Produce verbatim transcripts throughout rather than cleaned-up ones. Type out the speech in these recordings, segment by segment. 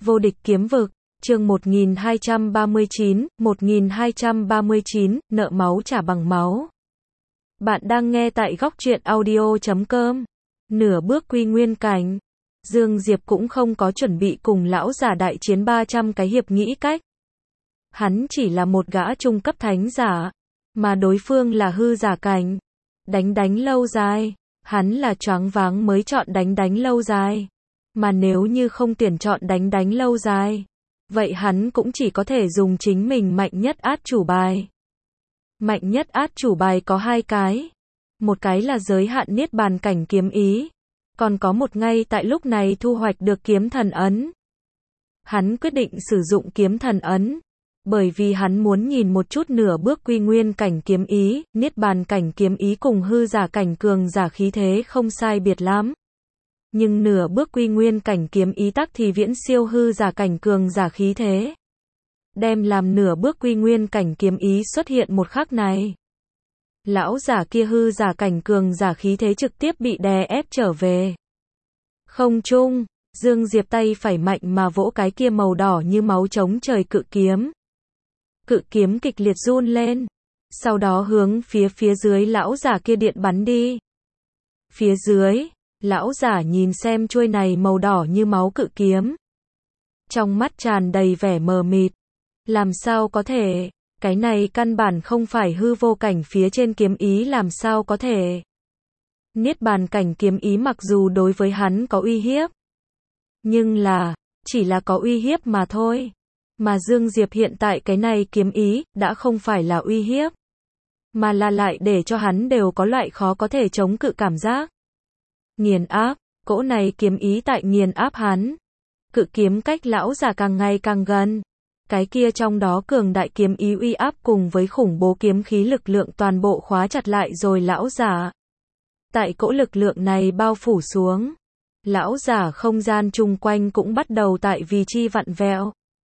Vô địch kiếm vực, chương một nghìn hai trăm ba mươi chín, một nghìn hai trăm ba mươi chín, nợ máu trả bằng máu. Bạn đang nghe tại góc truyện audio chấm com. Nửa bước quy nguyên cảnh. Dương Diệp cũng không có chuẩn bị cùng lão giả đại chiến ba trăm cái hiệp nghĩ cách. Hắn chỉ là một gã trung cấp thánh giả, mà đối phương là hư giả cảnh. Đánh đánh lâu dài, hắn là choáng váng mới chọn đánh đánh lâu dài. Mà nếu như không tuyển chọn đánh đánh lâu dài, vậy hắn cũng chỉ có thể dùng chính mình mạnh nhất át chủ bài. Mạnh nhất át chủ bài có hai cái. Một cái là giới hạn niết bàn cảnh kiếm ý. Còn có một ngay tại lúc này thu hoạch được kiếm thần ấn. Hắn quyết định sử dụng kiếm thần ấn. Bởi vì hắn muốn nhìn một chút nửa bước quy nguyên cảnh kiếm ý, niết bàn cảnh kiếm ý cùng hư giả cảnh cường giả khí thế không sai biệt lắm. Nhưng nửa bước quy nguyên cảnh kiếm ý tắc thì viễn siêu hư giả cảnh cường giả khí thế. Đem làm nửa bước quy nguyên cảnh kiếm ý xuất hiện một khắc này. Lão giả kia hư giả cảnh cường giả khí thế trực tiếp bị đè ép trở về. Không trung, Dương Diệp tay phải mạnh mà vỗ cái kia màu đỏ như máu chống trời cự kiếm. Cự kiếm kịch liệt run lên. Sau đó hướng phía phía dưới lão giả kia điện bắn đi. Phía dưới, lão giả nhìn xem chuôi này màu đỏ như máu cự kiếm. Trong mắt tràn đầy vẻ mờ mịt. Làm sao có thể, cái này căn bản không phải hư vô cảnh phía trên kiếm ý làm sao có thể. Niết bàn cảnh kiếm ý mặc dù đối với hắn có uy hiếp. Nhưng là, chỉ là có uy hiếp mà thôi. Mà Dương Diệp hiện tại cái này kiếm ý, đã không phải là uy hiếp. Mà là lại để cho hắn đều có loại khó có thể chống cự cảm giác. Nghiền áp, cỗ này kiếm ý tại nghiền áp hắn. Cự kiếm cách lão giả càng ngày càng gần. Cái kia trong đó cường đại kiếm ý uy áp cùng với khủng bố kiếm khí lực lượng toàn bộ khóa chặt lại rồi lão giả. Tại cỗ lực lượng này bao phủ xuống. Lão giả không gian chung quanh cũng bắt đầu tại vì chi vặn vẹo.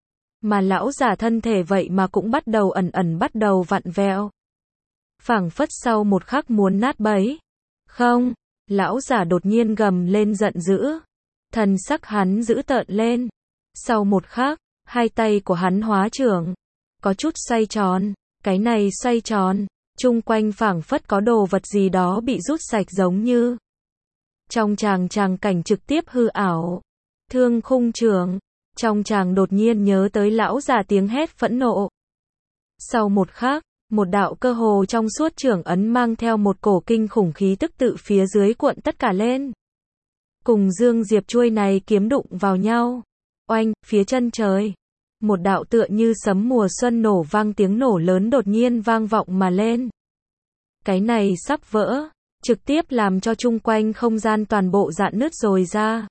Mà lão giả thân thể vậy mà cũng bắt đầu ẩn ẩn bắt đầu vặn vẹo. Phảng phất sau một khắc muốn nát bấy. Không, lão giả đột nhiên gầm lên giận dữ. Thần sắc hắn dữ tợn lên. Sau một khắc, hai tay của hắn hóa trưởng. Có chút xoay tròn. Cái này xoay tròn. Chung quanh phảng phất có đồ vật gì đó bị rút sạch giống như. Trong tràng tràng cảnh trực tiếp hư ảo. Thương khung trường. Trong tràng đột nhiên nhớ tới lão già tiếng hét phẫn nộ. Sau một khắc, một đạo cơ hồ trong suốt trưởng ấn mang theo một cổ kinh khủng khí tức tự phía dưới cuộn tất cả lên. Cùng Dương Diệp chuôi này kiếm đụng vào nhau. Oanh, phía chân trời. Một đạo tựa như sấm mùa xuân nổ vang tiếng nổ lớn đột nhiên vang vọng mà lên. Cái này sắp vỡ, trực tiếp làm cho chung quanh không gian toàn bộ rạn nứt rồi ra.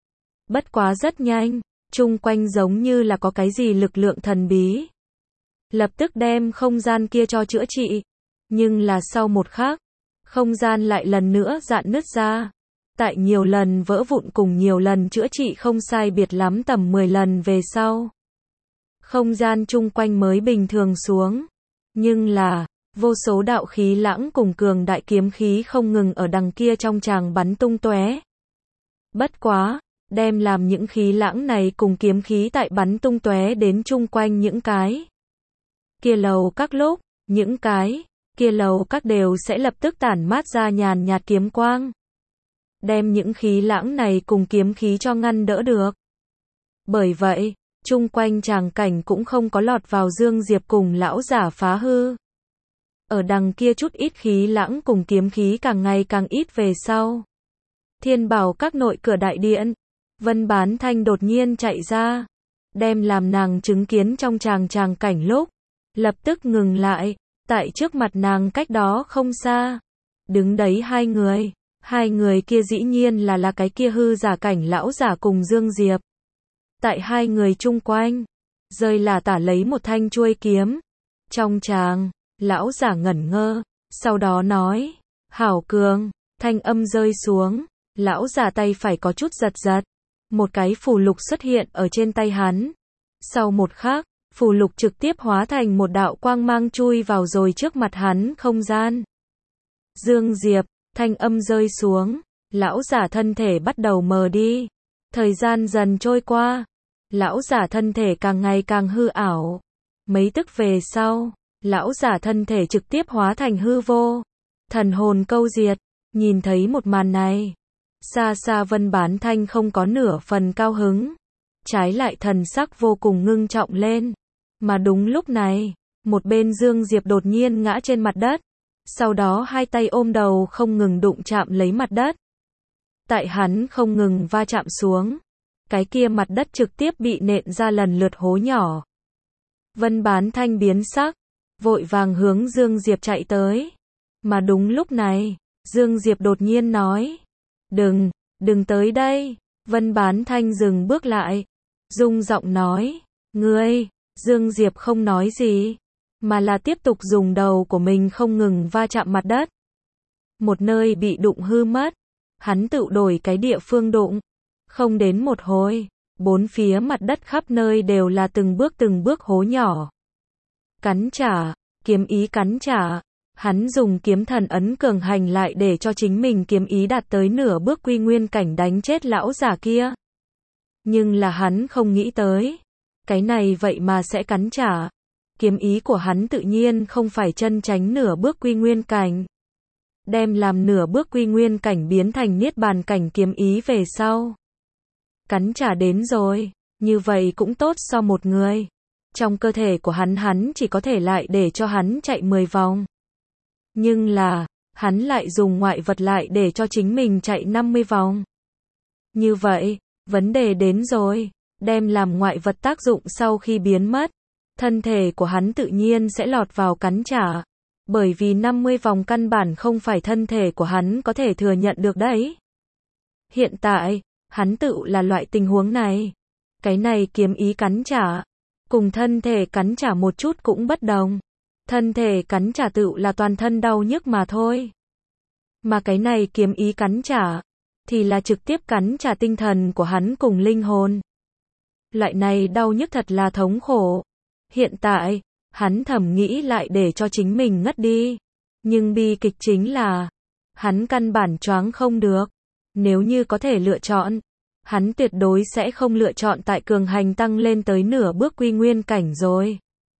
Bất quá rất nhanh. Chung quanh giống như là có cái gì lực lượng thần bí. Lập tức đem không gian kia cho chữa trị. Nhưng là sau một khắc, không gian lại lần nữa rạn nứt ra. Tại nhiều lần vỡ vụn cùng nhiều lần chữa trị không sai biệt lắm tầm mười lần về sau. Không gian chung quanh mới bình thường xuống. Nhưng là, vô số đạo khí lãng cùng cường đại kiếm khí không ngừng ở đằng kia trong tràng bắn tung tóe. Bất quá. Đem làm những khí lãng này cùng kiếm khí tại bắn tung tóe đến chung quanh những cái kia lầu các lúc, những cái kia lầu các đều sẽ lập tức tản mát ra nhàn nhạt kiếm quang. Đem những khí lãng này cùng kiếm khí cho ngăn đỡ được. Bởi vậy, chung quanh tràng cảnh cũng không có lọt vào Dương Diệp cùng lão giả phá hư. Ở đằng kia chút ít khí lãng cùng kiếm khí càng ngày càng ít về sau. Thiên Bảo các nội cửa đại điện. Vân Bán Thanh đột nhiên chạy ra, đem làm nàng chứng kiến trong tràng tràng cảnh lúc, lập tức ngừng lại, tại trước mặt nàng cách đó không xa, đứng đấy hai người, hai người kia dĩ nhiên là là cái kia hư giả cảnh lão giả cùng Dương Diệp. Tại hai người chung quanh, rơi là tả lấy một thanh chuôi kiếm, trong tràng, lão giả ngẩn ngơ, sau đó nói, hảo cường, thanh âm rơi xuống, lão giả tay phải có chút giật giật. Một cái phù lục xuất hiện ở trên tay hắn. Sau một khắc, phù lục trực tiếp hóa thành một đạo quang mang chui vào rồi trước mặt hắn không gian. Dương Diệp, thanh âm rơi xuống, lão giả thân thể bắt đầu mờ đi. Thời gian dần trôi qua, lão giả thân thể càng ngày càng hư ảo. Mấy tức về sau, lão giả thân thể trực tiếp hóa thành hư vô. Thần hồn câu diệt, nhìn thấy một màn này. Xa xa Vân Bán Thanh không có nửa phần cao hứng. Trái lại thần sắc vô cùng ngưng trọng lên. Mà đúng lúc này, một bên Dương Diệp đột nhiên ngã trên mặt đất. Sau đó hai tay ôm đầu không ngừng đụng chạm lấy mặt đất. Tại hắn không ngừng va chạm xuống. Cái kia mặt đất trực tiếp bị nện ra lần lượt hố nhỏ. Vân Bán Thanh biến sắc, vội vàng hướng Dương Diệp chạy tới. Mà đúng lúc này, Dương Diệp đột nhiên nói. Đừng, đừng tới đây. Vân Bán Thanh dừng bước lại. Rung giọng nói. Ngươi, Dương Diệp không nói gì. Mà là tiếp tục dùng đầu của mình không ngừng va chạm mặt đất. Một nơi bị đụng hư mất. Hắn tự đổi cái địa phương đụng. Không đến một hồi, bốn phía mặt đất khắp nơi đều là từng bước từng bước hố nhỏ. Cắn trả, kiếm ý cắn trả. Hắn dùng kiếm thần ấn cường hành lại để cho chính mình kiếm ý đạt tới nửa bước quy nguyên cảnh đánh chết lão giả kia. Nhưng là hắn không nghĩ tới. Cái này vậy mà sẽ cắn trả. Kiếm ý của hắn tự nhiên không phải chân chánh nửa bước quy nguyên cảnh. Đem làm nửa bước quy nguyên cảnh biến thành niết bàn cảnh kiếm ý về sau. Cắn trả đến rồi, như vậy cũng tốt so một người. Trong cơ thể của hắn hắn chỉ có thể lại để cho hắn chạy mười vòng. Nhưng là, hắn lại dùng ngoại vật lại để cho chính mình chạy năm mươi vòng. Như vậy, vấn đề đến rồi, đem làm ngoại vật tác dụng sau khi biến mất. Thân thể của hắn tự nhiên sẽ lọt vào cắn trả. Bởi vì năm mươi vòng căn bản không phải thân thể của hắn có thể thừa nhận được đấy. Hiện tại, hắn tự là loại tình huống này. Cái này kiếm ý cắn trả. Cùng thân thể cắn trả một chút cũng bất đồng. Thân thể cắn trả tự là toàn thân đau nhức mà thôi. Mà cái này kiếm ý cắn trả. Thì là trực tiếp cắn trả tinh thần của hắn cùng linh hồn. Loại này đau nhức thật là thống khổ. Hiện tại, hắn thầm nghĩ lại để cho chính mình ngất đi. Nhưng bi kịch chính là, hắn căn bản choáng không được. Nếu như có thể lựa chọn, hắn tuyệt đối sẽ không lựa chọn tại cường hành tăng lên tới nửa bước quy nguyên cảnh rồi.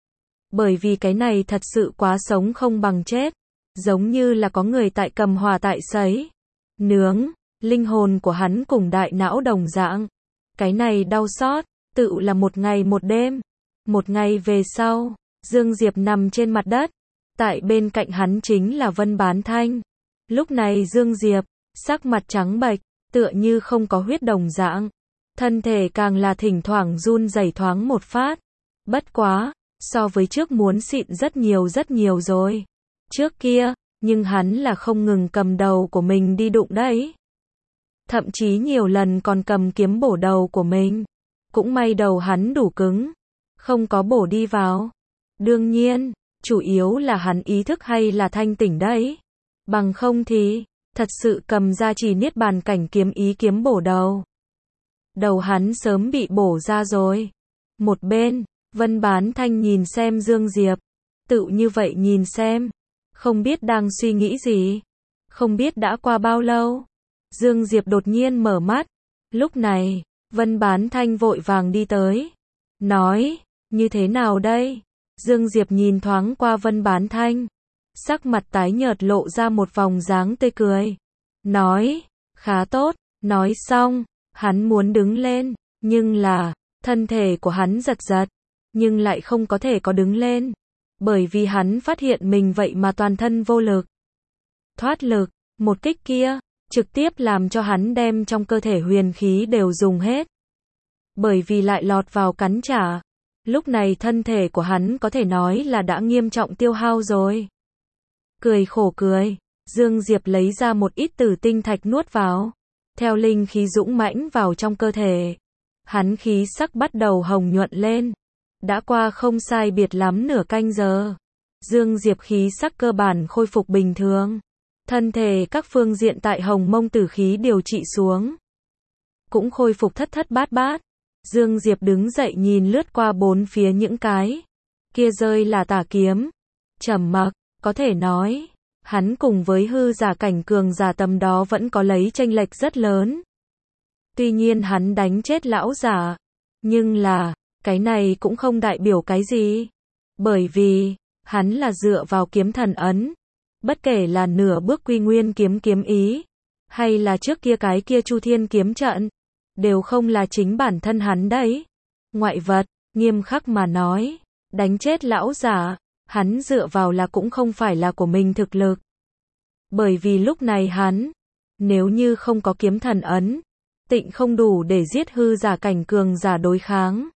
Bởi vì cái này thật sự quá sống không bằng chết. Giống như là có người tại cầm hỏa tại sấy. Nướng, linh hồn của hắn cùng đại não đồng dạng. Cái này đau xót, tự là một ngày một đêm. Một ngày về sau, Dương Diệp nằm trên mặt đất. Tại bên cạnh hắn chính là Vân Bán Thanh. Lúc này Dương Diệp, sắc mặt trắng bệch, tựa như không có huyết đồng dạng. Thân thể càng là thỉnh thoảng run rẩy thoáng một phát. Bất quá, so với trước muốn xịn rất nhiều rất nhiều rồi. Trước kia, nhưng hắn là không ngừng cầm đầu của mình đi đụng đấy. Thậm chí nhiều lần còn cầm kiếm bổ đầu của mình. Cũng may đầu hắn đủ cứng. Không có bổ đi vào. Đương nhiên, chủ yếu là hắn ý thức hay là thanh tỉnh đấy. Bằng không thì, thật sự cầm ra chỉ niết bàn cảnh kiếm ý kiếm bổ đầu. Đầu hắn sớm bị bổ ra rồi. Một bên, Vân Bán Thanh nhìn xem Dương Diệp. Tự như vậy nhìn xem. Không biết đang suy nghĩ gì. Không biết đã qua bao lâu. Dương Diệp đột nhiên mở mắt. Lúc này, Vân Bán Thanh vội vàng đi tới. Nói, như thế nào đây? Dương Diệp nhìn thoáng qua Vân Bán Thanh. Sắc mặt tái nhợt lộ ra một vòng dáng tươi cười. Nói, khá tốt. Nói xong, hắn muốn đứng lên. Nhưng là, thân thể của hắn giật giật. Nhưng lại không có thể có đứng lên. Bởi vì hắn phát hiện mình vậy mà toàn thân vô lực. Thoát lực, một kích kia, trực tiếp làm cho hắn đem trong cơ thể huyền khí đều dùng hết. Bởi vì lại lọt vào cắn trả. Lúc này thân thể của hắn có thể nói là đã nghiêm trọng tiêu hao rồi. Cười khổ cười, Dương Diệp lấy ra một ít tử tinh thạch nuốt vào. Theo linh khí dũng mãnh vào trong cơ thể. Hắn khí sắc bắt đầu hồng nhuận lên. Đã qua không sai biệt lắm nửa canh giờ. Dương Diệp khí sắc cơ bản khôi phục bình thường. Thân thể các phương diện tại hồng mông tử khí điều trị xuống. Cũng khôi phục thất thất bát bát. Dương Diệp đứng dậy nhìn lướt qua bốn phía những cái. Kia rơi là tà kiếm. Trầm mặc, có thể nói. Hắn cùng với hư giả cảnh cường giả tầm đó vẫn có lấy chênh lệch rất lớn. Tuy nhiên hắn đánh chết lão giả. Nhưng là, cái này cũng không đại biểu cái gì. Bởi vì, hắn là dựa vào kiếm thần ấn. Bất kể là nửa bước quy nguyên kiếm kiếm ý, hay là trước kia cái kia Chu Thiên kiếm trận, đều không là chính bản thân hắn đấy. Ngoại vật, nghiêm khắc mà nói, đánh chết lão giả, hắn dựa vào là cũng không phải là của mình thực lực. Bởi vì lúc này hắn, nếu như không có kiếm thần ấn, tịnh không đủ để giết hư giả cảnh cường giả đối kháng.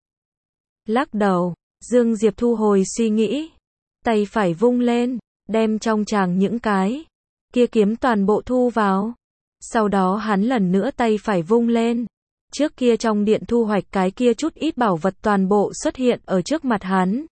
Lắc đầu, Dương Diệp thu hồi suy nghĩ, tay phải vung lên, đem trong tràng những cái kia kiếm toàn bộ thu vào. Sau đó hắn lần nữa tay phải vung lên, trước kia trong điện thu hoạch cái kia chút ít bảo vật toàn bộ xuất hiện ở trước mặt hắn.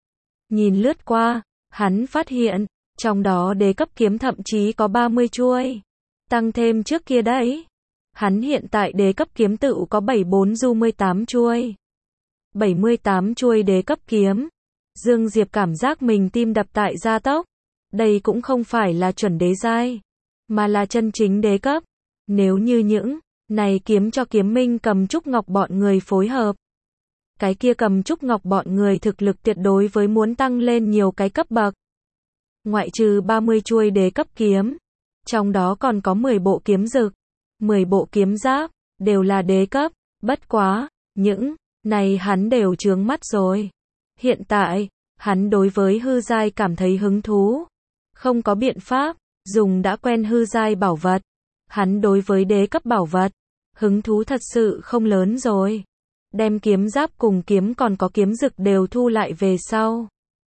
Nhìn lướt qua, hắn phát hiện, trong đó đế cấp kiếm thậm chí có ba mươi chuôi, tăng thêm trước kia đấy. Hắn hiện tại đế cấp kiếm tự có bảy mươi bốn du mươi tám chuôi. bảy mươi tám chuôi đế cấp kiếm. Dương Diệp cảm giác mình tim đập tại gia tốc. Đây cũng không phải là chuẩn đế giai, mà là chân chính đế cấp. Nếu như những này kiếm cho Kiếm Minh Cầm Trúc Ngọc bọn người phối hợp, cái kia Cầm Trúc Ngọc bọn người thực lực tuyệt đối với muốn tăng lên nhiều cái cấp bậc. Ngoại trừ ba mươi chuôi đế cấp kiếm, trong đó còn có mười bộ kiếm dực, mười bộ kiếm giáp, đều là đế cấp. Bất quá, những này hắn đều chướng mắt rồi. Hiện tại, hắn đối với hư giai cảm thấy hứng thú. Không có biện pháp, dùng đã quen hư giai bảo vật. Hắn đối với đế cấp bảo vật, hứng thú thật sự không lớn rồi. Đem kiếm giáp cùng kiếm còn có kiếm dực đều thu lại về sau.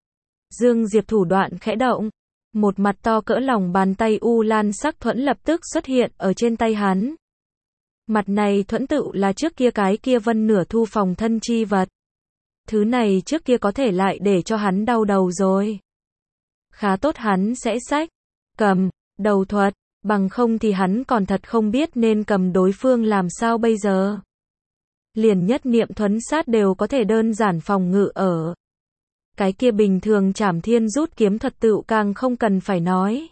Dương Diệp thủ đoạn khẽ động. Một mặt to cỡ lòng bàn tay u lan sắc thuẫn lập tức xuất hiện ở trên tay hắn. Mặt này thuẫn tự là trước kia cái kia vân nửa thu phòng thân chi vật. Thứ này trước kia có thể lại để cho hắn đau đầu rồi. Khá tốt hắn sẽ xách, cầm, đầu thuật, bằng không thì hắn còn thật không biết nên cầm đối phương làm sao bây giờ. Liền nhất niệm thuấn sát đều có thể đơn giản phòng ngự ở. Cái kia bình thường Trảm Thiên rút kiếm thuật tự càng không cần phải nói.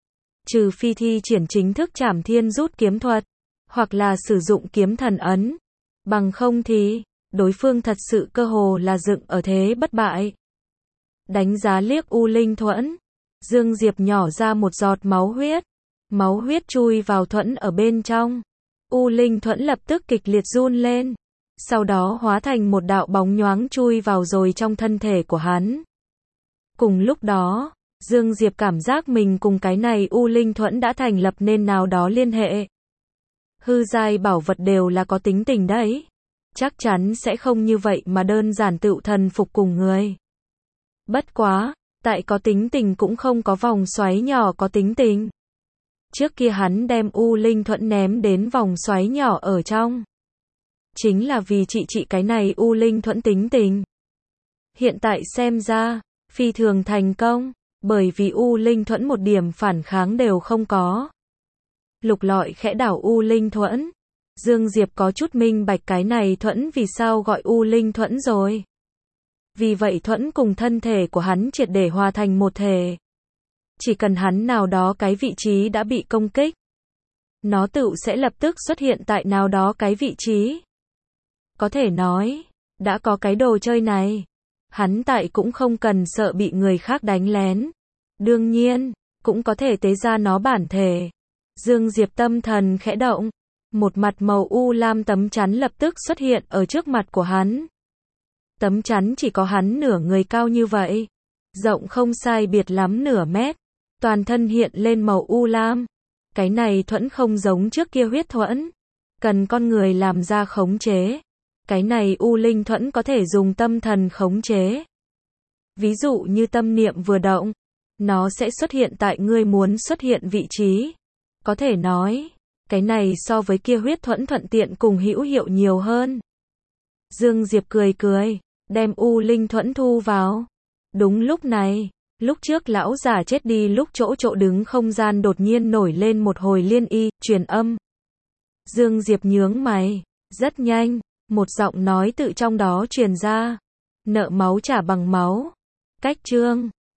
Trừ phi thi triển chính thức Trảm Thiên rút kiếm thuật, hoặc là sử dụng kiếm thần ấn. Bằng không thì, đối phương thật sự cơ hồ là dựng ở thế bất bại. Đánh giá liếc U Linh Thuẫn, Dương Diệp nhỏ ra một giọt máu huyết. Máu huyết chui vào thuẫn ở bên trong. U Linh Thuẫn lập tức kịch liệt run lên. Sau đó hóa thành một đạo bóng nhoáng chui vào rồi trong thân thể của hắn. Cùng lúc đó, Dương Diệp cảm giác mình cùng cái này U Linh Thuẫn đã thành lập nên nào đó liên hệ. Hư giai bảo vật đều là có tính tình đấy. Chắc chắn sẽ không như vậy mà đơn giản tự thần phục cùng người. Bất quá, tại có tính tình cũng không có vòng xoáy nhỏ có tính tình. Trước kia hắn đem U Linh Thuẫn ném đến vòng xoáy nhỏ ở trong. Chính là vì trị trị cái này U Linh Thuẫn tính tình. Hiện tại xem ra, phi thường thành công, bởi vì U Linh Thuẫn một điểm phản kháng đều không có. Lục Lọi khẽ đảo U Linh Thuẫn. Dương Diệp có chút minh bạch cái này thuẫn vì sao gọi U Linh Thuẫn rồi. Vì vậy thuẫn cùng thân thể của hắn triệt để hòa thành một thể. Chỉ cần hắn nào đó cái vị trí đã bị công kích, nó tự sẽ lập tức xuất hiện tại nào đó cái vị trí. Có thể nói, đã có cái đồ chơi này, hắn tại cũng không cần sợ bị người khác đánh lén. Đương nhiên, cũng có thể tế ra nó bản thể. Dương Diệp tâm thần khẽ động, một mặt màu u lam tấm chắn lập tức xuất hiện ở trước mặt của hắn. Tấm chắn chỉ có hắn nửa người cao như vậy, rộng không sai biệt lắm nửa mét, toàn thân hiện lên màu u lam. Cái này thuẫn không giống trước kia huyết thuẫn, cần con người làm ra khống chế. Cái này U Linh Thuẫn có thể dùng tâm thần khống chế. Ví dụ như tâm niệm vừa động, nó sẽ xuất hiện tại ngươi muốn xuất hiện vị trí. Có thể nói, cái này so với kia huyết thuẫn thuận tiện cùng hữu hiệu nhiều hơn. Dương Diệp cười cười, đem U Linh Thuẫn thu vào. Đúng lúc này, lúc trước lão già chết đi lúc chỗ chỗ đứng không gian đột nhiên nổi lên một hồi liên y, truyền âm. Dương Diệp nhướng mày, rất nhanh, một giọng nói tự trong đó truyền ra. Nợ máu trả bằng máu. Cách chương